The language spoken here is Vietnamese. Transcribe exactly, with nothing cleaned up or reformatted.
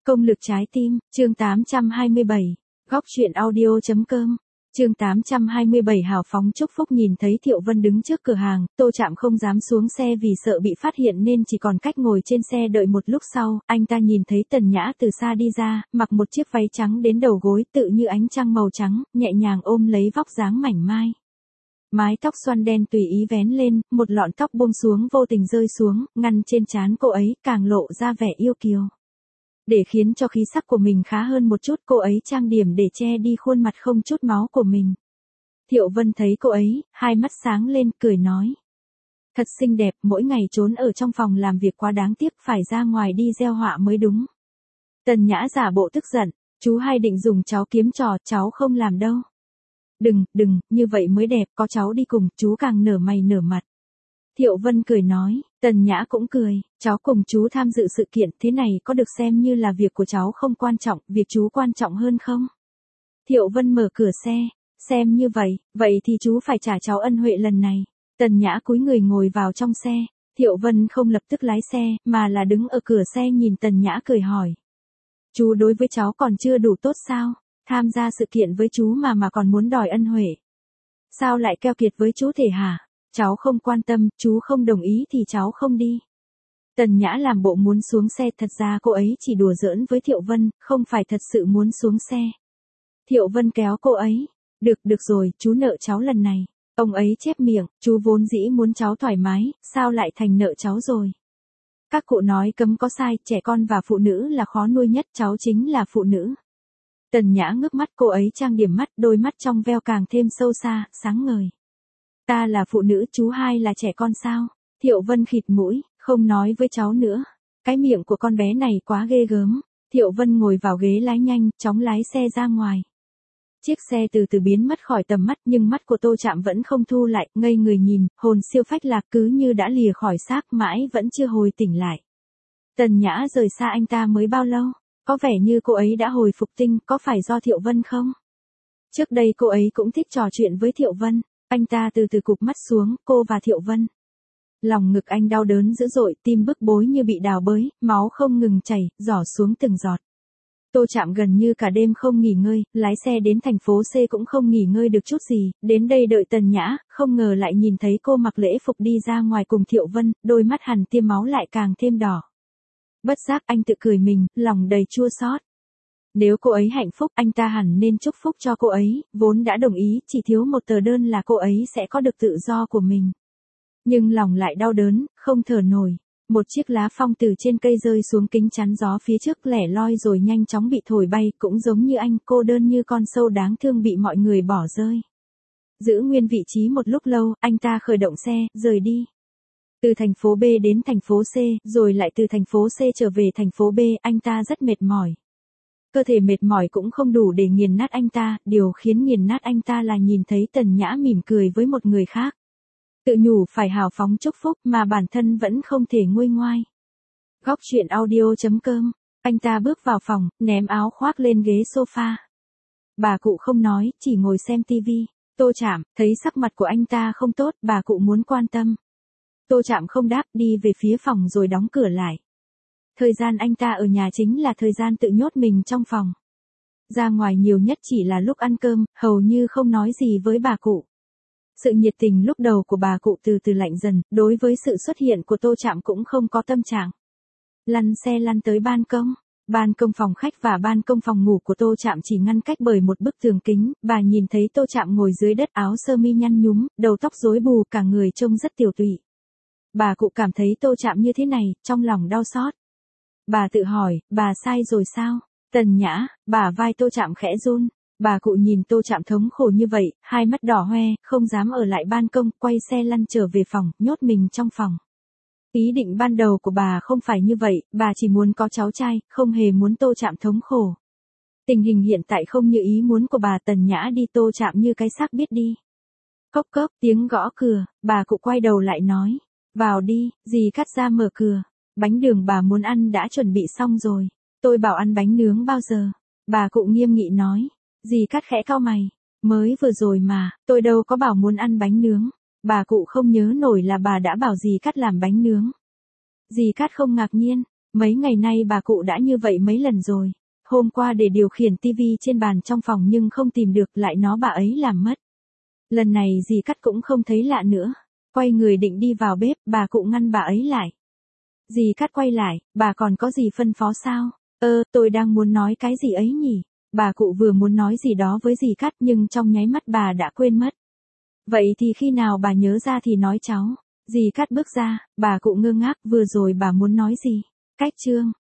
Công lực trái tim, chương tám trăm hai mươi bảy, góc truyện audio.com, chương tám trăm hai mươi bảy hào phóng chúc phúc nhìn thấy Thiệu Vân đứng trước cửa hàng, Tô Trạm không dám xuống xe vì sợ bị phát hiện nên chỉ còn cách ngồi trên xe đợi một lúc sau, anh ta nhìn thấy Tần Nhã từ xa đi ra, mặc một chiếc váy trắng đến đầu gối tự như ánh trăng màu trắng, nhẹ nhàng ôm lấy vóc dáng mảnh mai. Mái tóc xoăn đen tùy ý vén lên, một lọn tóc buông xuống vô tình rơi xuống, ngăn trên trán cô ấy, càng lộ ra vẻ yêu kiều. Để khiến cho khí sắc của mình khá hơn một chút, cô ấy trang điểm để che đi khuôn mặt không chút máu của mình. Thiệu Vân thấy cô ấy, hai mắt sáng lên, cười nói. Thật xinh đẹp, mỗi ngày trốn ở trong phòng làm việc quá đáng tiếc, phải ra ngoài đi gieo họa mới đúng. Tần Nhã giả bộ tức giận, chú hay định dùng cháu kiếm trò, cháu không làm đâu. Đừng, đừng, như vậy mới đẹp, có cháu đi cùng, chú càng nở mày nở mặt. Thiệu Vân cười nói, Tần Nhã cũng cười, cháu cùng chú tham dự sự kiện, thế này có được xem như là việc của cháu không quan trọng, việc chú quan trọng hơn không? Thiệu Vân mở cửa xe, xem như vậy, vậy thì chú phải trả cháu ân huệ lần này. Tần Nhã cúi người ngồi vào trong xe, Thiệu Vân không lập tức lái xe, mà là đứng ở cửa xe nhìn Tần Nhã cười hỏi. Chú đối với cháu còn chưa đủ tốt sao? Tham gia sự kiện với chú mà mà còn muốn đòi ân huệ. Sao lại keo kiệt với chú thể hả? Cháu không quan tâm, chú không đồng ý thì cháu không đi. Tần Nhã làm bộ muốn xuống xe, thật ra cô ấy chỉ đùa giỡn với Thiệu Vân, không phải thật sự muốn xuống xe. Thiệu Vân kéo cô ấy. Được, được rồi, chú nợ cháu lần này. Ông ấy chép miệng, chú vốn dĩ muốn cháu thoải mái, sao lại thành nợ cháu rồi? Các cụ nói cấm có sai, trẻ con và phụ nữ là khó nuôi nhất, cháu chính là phụ nữ. Tần Nhã ngước mắt, cô ấy trang điểm mắt, đôi mắt trong veo càng thêm sâu xa, sáng ngời. Ta là phụ nữ, chú hai là trẻ con sao? Thiệu Vân khịt mũi, không nói với cháu nữa. Cái miệng của con bé này quá ghê gớm. Thiệu Vân ngồi vào ghế lái nhanh, chóng lái xe ra ngoài. Chiếc xe từ từ biến mất khỏi tầm mắt, nhưng mắt của Tô Trạm vẫn không thu lại, ngây người nhìn, hồn siêu phách lạc cứ như đã lìa khỏi xác, mãi vẫn chưa hồi tỉnh lại. Tần Nhã rời xa anh ta mới bao lâu? Có vẻ như cô ấy đã hồi phục tinh, có phải do Thiệu Vân không? Trước đây cô ấy cũng thích trò chuyện với Thiệu Vân. Anh ta từ từ cụp mắt xuống, cô và Thiệu Vân. Lòng ngực anh đau đớn dữ dội, tim bức bối như bị đào bới, máu không ngừng chảy, rỏ xuống từng giọt. Tô Trạm gần như cả đêm không nghỉ ngơi, lái xe đến thành phố C cũng không nghỉ ngơi được chút gì, đến đây đợi Tần Nhã, không ngờ lại nhìn thấy cô mặc lễ phục đi ra ngoài cùng Thiệu Vân, đôi mắt hằn tiêm máu lại càng thêm đỏ. Bất giác anh tự cười mình, lòng đầy chua xót. Nếu cô ấy hạnh phúc, anh ta hẳn nên chúc phúc cho cô ấy, vốn đã đồng ý, chỉ thiếu một tờ đơn là cô ấy sẽ có được tự do của mình. Nhưng lòng lại đau đớn, không thở nổi. Một chiếc lá phong từ trên cây rơi xuống kính chắn gió phía trước lẻ loi rồi nhanh chóng bị thổi bay, cũng giống như anh, cô đơn như con sâu đáng thương bị mọi người bỏ rơi. Giữ nguyên vị trí một lúc lâu, anh ta khởi động xe, rời đi. Từ thành phố B đến thành phố C, rồi lại từ thành phố C trở về thành phố B, anh ta rất mệt mỏi. Cơ thể mệt mỏi cũng không đủ để nghiền nát anh ta, điều khiến nghiền nát anh ta là nhìn thấy Tần Nhã mỉm cười với một người khác. Tự nhủ phải hào phóng chúc phúc mà bản thân vẫn không thể nguôi ngoai. Góc truyện audio.com, anh ta bước vào phòng, ném áo khoác lên ghế sofa. Bà cụ không nói, chỉ ngồi xem tivi. Tô Trạm, thấy sắc mặt của anh ta không tốt, bà cụ muốn quan tâm. Tô Trạm không đáp, đi về phía phòng rồi đóng cửa lại. Thời gian anh ta ở nhà chính là thời gian tự nhốt mình trong phòng. Ra ngoài nhiều nhất chỉ là lúc ăn cơm, hầu như không nói gì với bà cụ. Sự nhiệt tình lúc đầu của bà cụ từ từ lạnh dần, đối với sự xuất hiện của Tô Trạm cũng không có tâm trạng. Lăn xe lăn tới ban công. Ban công phòng khách và ban công phòng ngủ của Tô Trạm chỉ ngăn cách bởi một bức tường kính, bà nhìn thấy Tô Trạm ngồi dưới đất, áo sơ mi nhăn nhúm, đầu tóc rối bù, cả người trông rất tiều tụy. Bà cụ cảm thấy Tô Trạm như thế này, trong lòng đau xót. Bà tự hỏi, bà sai rồi sao? Tần Nhã, bả vai Tô Trạm khẽ run. Bà cụ nhìn Tô Trạm thống khổ như vậy, hai mắt đỏ hoe, không dám ở lại ban công, quay xe lăn trở về phòng, nhốt mình trong phòng. Ý định ban đầu của bà không phải như vậy, bà chỉ muốn có cháu trai, không hề muốn Tô Trạm thống khổ. Tình hình hiện tại không như ý muốn của bà. Tần Nhã đi, Tô Trạm như cái xác biết đi. Cốc cốc, tiếng gõ cửa, bà cụ quay đầu lại nói. Vào đi, dì Cát ra mở cửa. Bánh đường bà muốn ăn đã chuẩn bị xong rồi. Tôi bảo ăn bánh nướng bao giờ? Bà cụ nghiêm nghị nói. Dì Cát khẽ cau mày. Mới vừa rồi mà, tôi đâu có bảo muốn ăn bánh nướng. Bà cụ không nhớ nổi là bà đã bảo dì Cát làm bánh nướng. Dì Cát không ngạc nhiên. Mấy ngày nay bà cụ đã như vậy mấy lần rồi. Hôm qua để điều khiển tivi trên bàn trong phòng nhưng không tìm được, lại nó bà ấy làm mất. Lần này dì Cắt cũng không thấy lạ nữa. Quay người định đi vào bếp, bà cụ ngăn bà ấy lại. Dì Cắt quay lại, bà còn có gì phân phó sao? Ơ, tôi đang muốn nói cái gì ấy nhỉ? Bà cụ vừa muốn nói gì đó với dì Cắt nhưng trong nháy mắt bà đã quên mất. Vậy thì khi nào bà nhớ ra thì nói cháu. Dì Cắt bước ra, bà cụ ngơ ngác, vừa rồi bà muốn nói gì? Cách chương